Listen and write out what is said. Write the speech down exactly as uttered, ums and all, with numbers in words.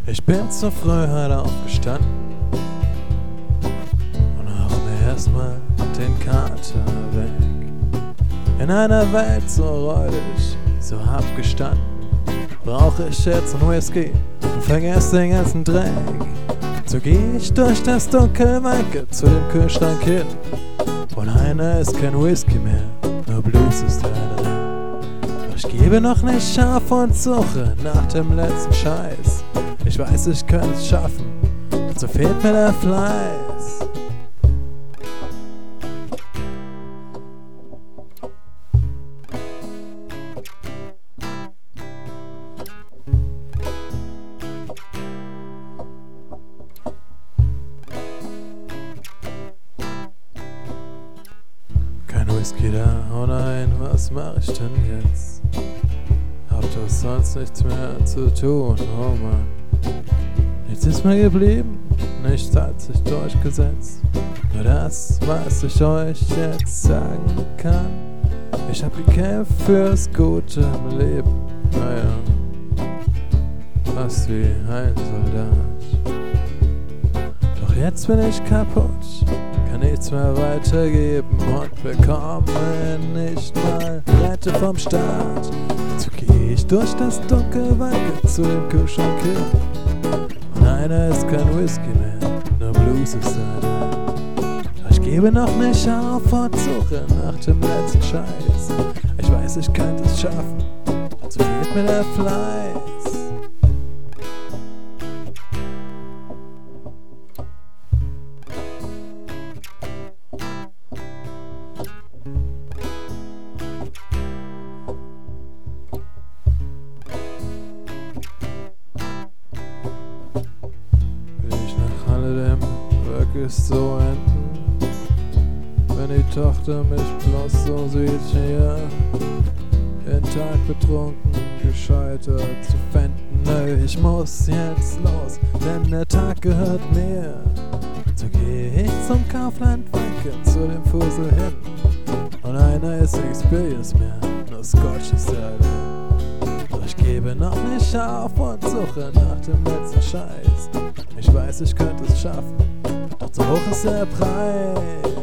Ich bin zu früh heute aufgestanden und hau mir erstmal den Kater weg. In einer Welt so räudig, so abgestanden, brauche ich jetzt einen Whisky und vergess den ganzen Dreck. So geh ich durch das Dunkelwinkel zu dem Kühlschrank hin, und einer ist kein Whisky mehr, nur Blues ist da drin. Doch ich gebe noch nicht auf und suche nach dem letzten Scheiß. Ich weiß, ich könnte es schaffen, so fehlt mir der Fleiß. Kein Whisky da, oh nein, was mach ich denn jetzt? Hab doch sonst nichts mehr zu tun, oh Mann. Nichts ist mehr geblieben, nichts hat sich durchgesetzt. Nur das, was ich euch jetzt sagen kann: Ich hab gekämpft fürs Gute im Leben, naja, fast wie ein Soldat. Doch jetzt bin ich kaputt, kann nichts mehr weitergeben und bekomme nicht mal Rente vom Staat. So geh ich durch das Dunkelwinkel zu dem Kühlschrank hin, und einer ist kein Whisky mehr, nur Blues ist da drin. Doch ich gebe noch nicht auf und suche nach dem letzten Scheiß. Ich weiß, ich könnte es schaffen, so fehlt mir der Fleiß. Ist so enden, wenn die Tochter mich bloß so sieht hier, den Tag betrunken, gescheitert zu fänden. Nö, ich muss jetzt los, denn der Tag gehört mir. So geh ich zum Kaufland Wanken, zu dem Fusel hin, und einer ist Experience mehr, nur Scotch ist da drin. Doch ich gebe noch nicht auf und suche nach dem letzten Scheiß. Ich weiß, ich könnte es schaffen, doch zu hoch ist der Preis.